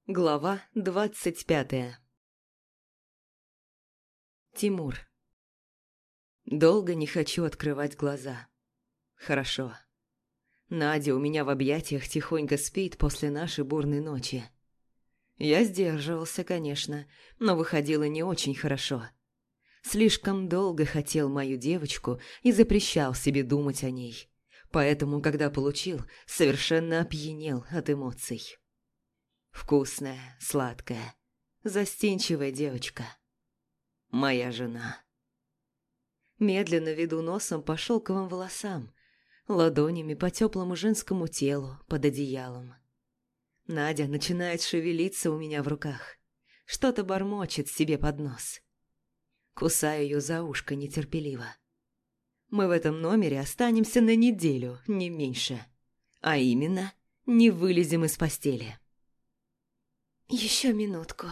Глава 25. Тимур. Долго не хочу открывать глаза. Хорошо. Надя у меня в объятиях тихонько спит после нашей бурной ночи. Я сдерживался, конечно, но выходило не очень хорошо. Слишком долго хотел мою девочку и запрещал себе думать о ней. Поэтому, когда получил, совершенно опьянел от эмоций. Вкусная, сладкая, застенчивая девочка. Моя жена. Медленно веду носом по шелковым волосам, ладонями по теплому женскому телу под одеялом. Надя начинает шевелиться у меня в руках. Что-то бормочет себе под нос. Кусаю ее за ушко нетерпеливо. Мы в этом номере останемся на неделю, не меньше. А именно, не вылезем из постели. «Еще минутку».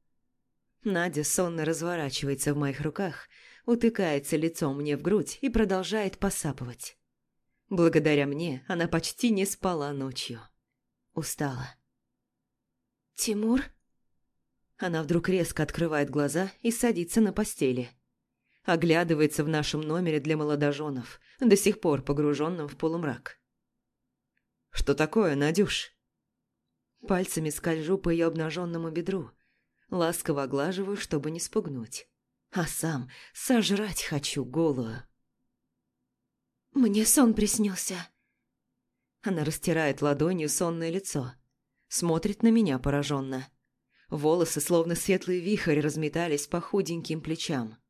Надя сонно разворачивается в моих руках, утыкается лицом мне в грудь и продолжает посапывать. Благодаря мне она почти не спала ночью. Устала. «Тимур?» Она вдруг резко открывает глаза и садится на постели. Оглядывается в нашем номере для молодоженов, до сих пор погруженном в полумрак. «Что такое, Надюш?» Пальцами скольжу по ее обнаженному бедру, ласково оглаживаю, чтобы не спугнуть. А сам сожрать хочу голую. «Мне сон приснился». Она растирает ладонью сонное лицо, смотрит на меня пораженно. Волосы, словно светлый вихрь, разметались по худеньким плечам.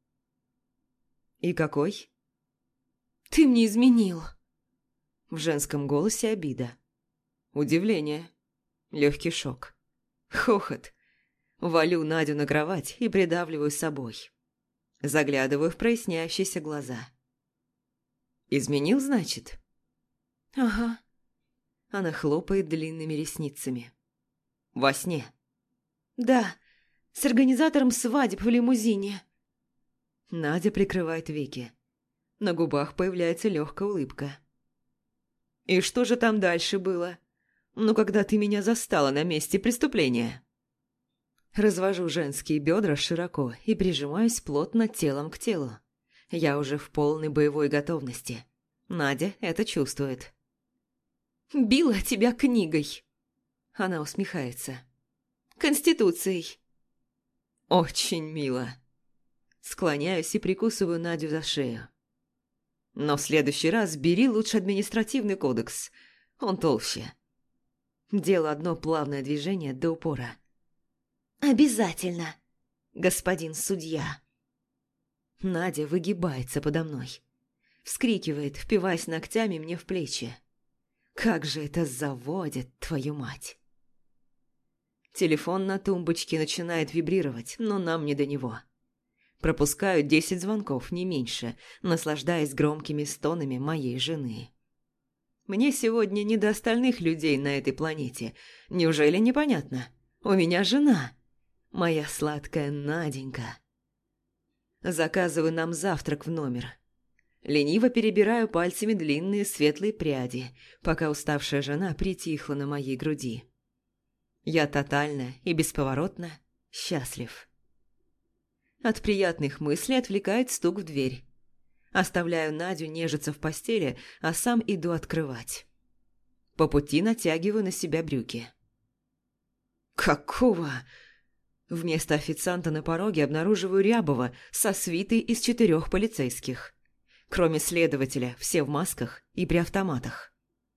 «И какой?» «Ты мне изменил». В женском голосе обида. Удивление. Легкий шок. Хохот. Валю Надю на кровать и придавливаю собой. Заглядываю в проясняющиеся глаза. «Изменил, значит?» «Ага». Она хлопает длинными ресницами. «Во сне?» «Да, с организатором свадеб в лимузине». Надя прикрывает веки. На губах появляется легкая улыбка. «И что же там дальше было? Ну, когда ты меня застала на месте преступления?» Развожу женские бедра широко и прижимаюсь плотно телом к телу. Я уже в полной боевой готовности. Надя это чувствует. «Била тебя книгой!» Она усмехается. «Конституцией!» «Очень мило!» Склоняюсь и прикусываю Надю за шею. «Но в следующий раз бери лучше административный кодекс. Он толще». Делаю одно плавное движение до упора. «Обязательно, господин судья». Надя выгибается подо мной. Вскрикивает, впиваясь ногтями мне в плечи. Как же это заводит, твою мать. Телефон на тумбочке начинает вибрировать, но нам не до него. Пропускаю 10 звонков, не меньше, наслаждаясь громкими стонами моей жены. Мне сегодня не до остальных людей на этой планете. Неужели непонятно? У меня жена. Моя сладкая Наденька. Заказываю нам завтрак в номер. Лениво перебираю пальцами длинные светлые пряди, пока уставшая жена притихла на моей груди. Я тотально и бесповоротно счастлив. От приятных мыслей отвлекает стук в дверь. Оставляю Надю нежиться в постели, а сам иду открывать. По пути натягиваю на себя брюки. «Какого?» Вместо официанта на пороге обнаруживаю Рябова со свитой из 4 полицейских. Кроме следователя, все в масках и при автоматах.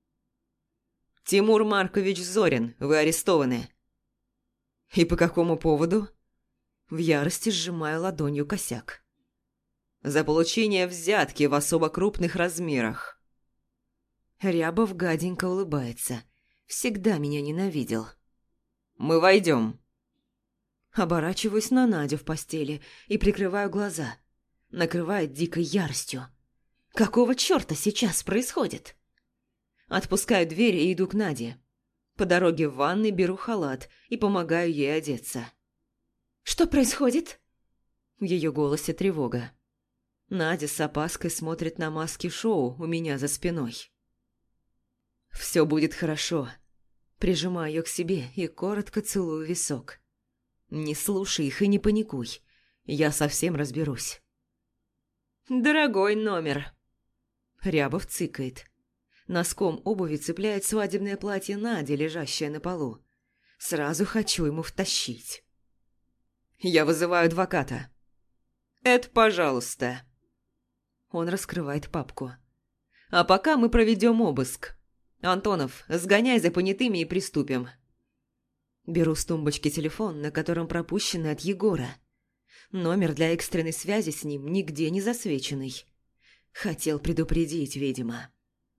«Тимур Маркович Зорин, вы арестованы». «И по какому поводу?» В ярости сжимаю ладонью косяк. «За получение взятки в особо крупных размерах». Рябов гаденько улыбается. Всегда меня ненавидел. «Мы войдем». Оборачиваюсь на Надю в постели и прикрываю глаза. Накрывает дикой яростью. Какого черта сейчас происходит? Отпускаю дверь и иду к Наде. По дороге в ванной беру халат и помогаю ей одеться. «Что происходит?» В ее голосе тревога. Надя с опаской смотрит на маски шоу у меня за спиной. «Все будет хорошо. Прижимаю ее к себе и коротко целую висок. Не слушай их и не паникуй. Я совсем разберусь. «Дорогой номер!» Рябов цыкает. Носком обуви цепляет свадебное платье Нади, лежащее на полу. Сразу хочу ему втащить. «Я вызываю адвоката». «Это пожалуйста». Он раскрывает папку. «А пока мы проведем обыск. Антонов, сгоняй за понятыми и приступим». Беру с тумбочки телефон, на котором пропущенный от Егора. Номер для экстренной связи с ним нигде не засвеченный. Хотел предупредить, видимо.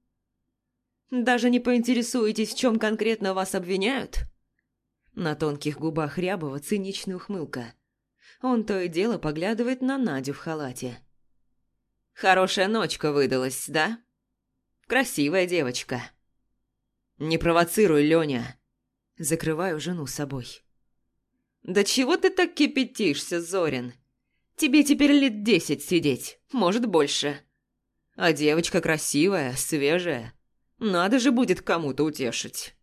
«Даже не поинтересуетесь, в чем конкретно вас обвиняют?» На тонких губах Рябова циничная ухмылка. Он то и дело поглядывает на Надю в халате. «Хорошая ночка выдалась, да? Красивая девочка». «Не провоцируй, Лёня!» Закрываю жену собой. «Да чего ты так кипятишься, Зорин? Тебе теперь лет 10 сидеть, может, больше. А девочка красивая, свежая. Надо же будет кому-то утешить».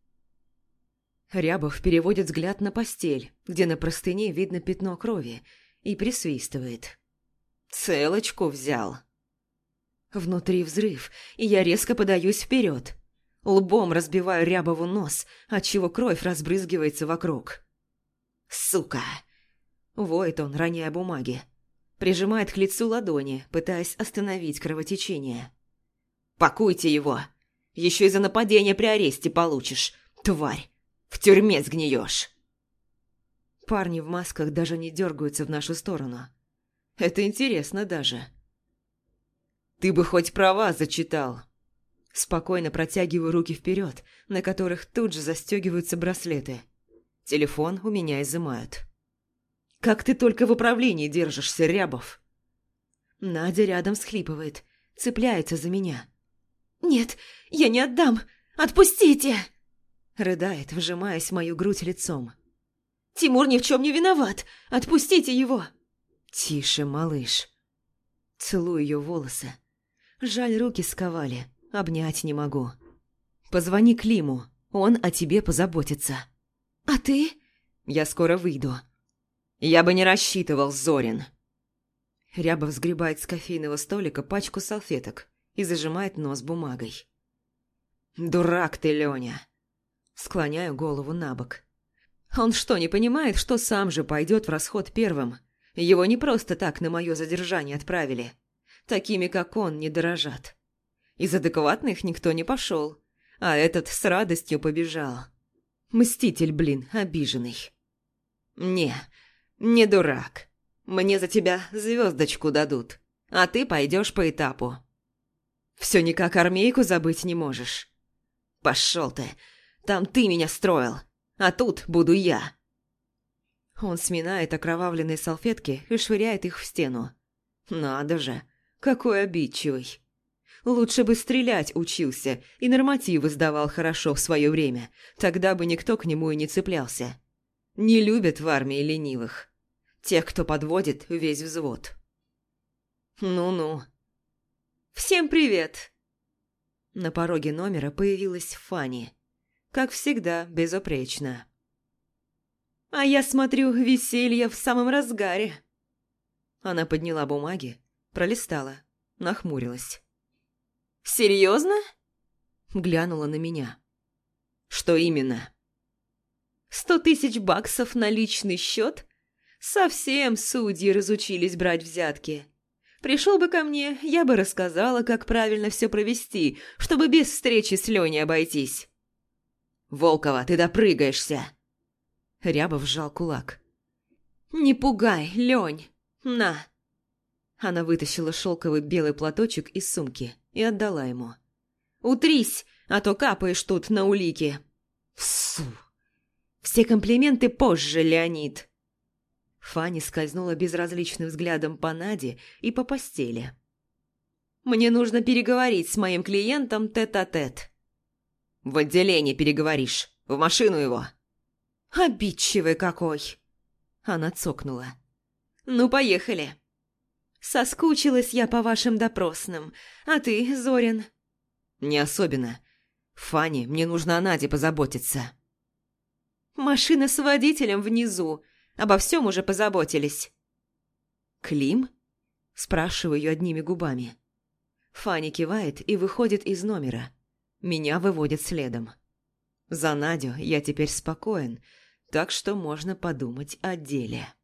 Рябов переводит взгляд на постель, где на простыне видно пятно крови, и присвистывает. «Целочку взял». Внутри взрыв, и я резко подаюсь вперед. Лбом разбиваю Рябову нос, отчего кровь разбрызгивается вокруг. «Сука!» Воет он, роняя бумаги. Прижимает к лицу ладони, пытаясь остановить кровотечение. «Пакуйте его! Еще и за нападение при аресте получишь, тварь! В тюрьме сгниешь!» Парни в масках даже не дергаются в нашу сторону. Это интересно даже. «Ты бы хоть права зачитал!» Спокойно протягиваю руки вперед, на которых тут же застегиваются браслеты. Телефон у меня изымают. «Как ты только в управлении держишься, Рябов?» Надя рядом всхлипывает, цепляется за меня. «Нет, я не отдам! Отпустите!» Рыдает, вжимаясь в мою грудь лицом. «Тимур ни в чем не виноват! Отпустите его!» «Тише, малыш!» Целую ее волосы. Жаль, руки сковали, обнять не могу. «Позвони Климу, он о тебе позаботится». «А ты?» «Я скоро выйду». «Я бы не рассчитывал, Зорин». Рябов сгребает с кофейного столика пачку салфеток и зажимает нос бумагой. «Дурак ты, Лёня!» Склоняю голову на бок. Он что, не понимает, что сам же пойдет в расход первым? Его не просто так на мое задержание отправили. Такими, как он, не дорожат. Из адекватных никто не пошел, а этот с радостью побежал. Мститель, блин, обиженный. Не дурак. Мне за тебя звездочку дадут, а ты пойдешь по этапу. Все никак армейку забыть не можешь. Пошел ты. Там ты меня строил, а тут буду я». Он сминает окровавленные салфетки и швыряет их в стену. «Надо же, какой обидчивый. Лучше бы стрелять учился и нормативы сдавал хорошо в свое время, тогда бы никто к нему и не цеплялся. Не любят в армии ленивых. Тех, кто подводит весь взвод». «Ну-ну». «Всем привет!» На пороге номера появилась Фанни. Как всегда, безупречно. «А я смотрю, веселье в самом разгаре». Она подняла бумаги, пролистала, нахмурилась. «Серьезно?» Глянула на меня. «Что именно?» 100 тысяч баксов на личный счет? Совсем судьи разучились брать взятки. Пришел бы ко мне, я бы рассказала, как правильно все провести, чтобы без встречи с Леней обойтись». «Волкова, ты допрыгаешься!» Рябов сжал кулак. «Не пугай, Лень! На!» Она вытащила шелковый белый платочек из сумки и отдала ему. «Утрись, а то капаешь тут на улики!» «Фу! Все комплименты позже, Леонид!» Фанни скользнула безразличным взглядом по Наде и по постели. «Мне нужно переговорить с моим клиентом тет-а-тет». «В отделении переговоришь. В машину его». «Обидчивый какой!» Она цокнула. «Ну, поехали. Соскучилась я по вашим допросным. А ты, Зорин?» «Не особенно. Фанни, мне нужно о Наде позаботиться». Машина с водителем внизу. Обо всем уже позаботились». «Клим?» – спрашиваю ее одними губами. Фанни кивает и выходит из номера. Меня выводят следом. За Надю я теперь спокоен, так что можно подумать о деле.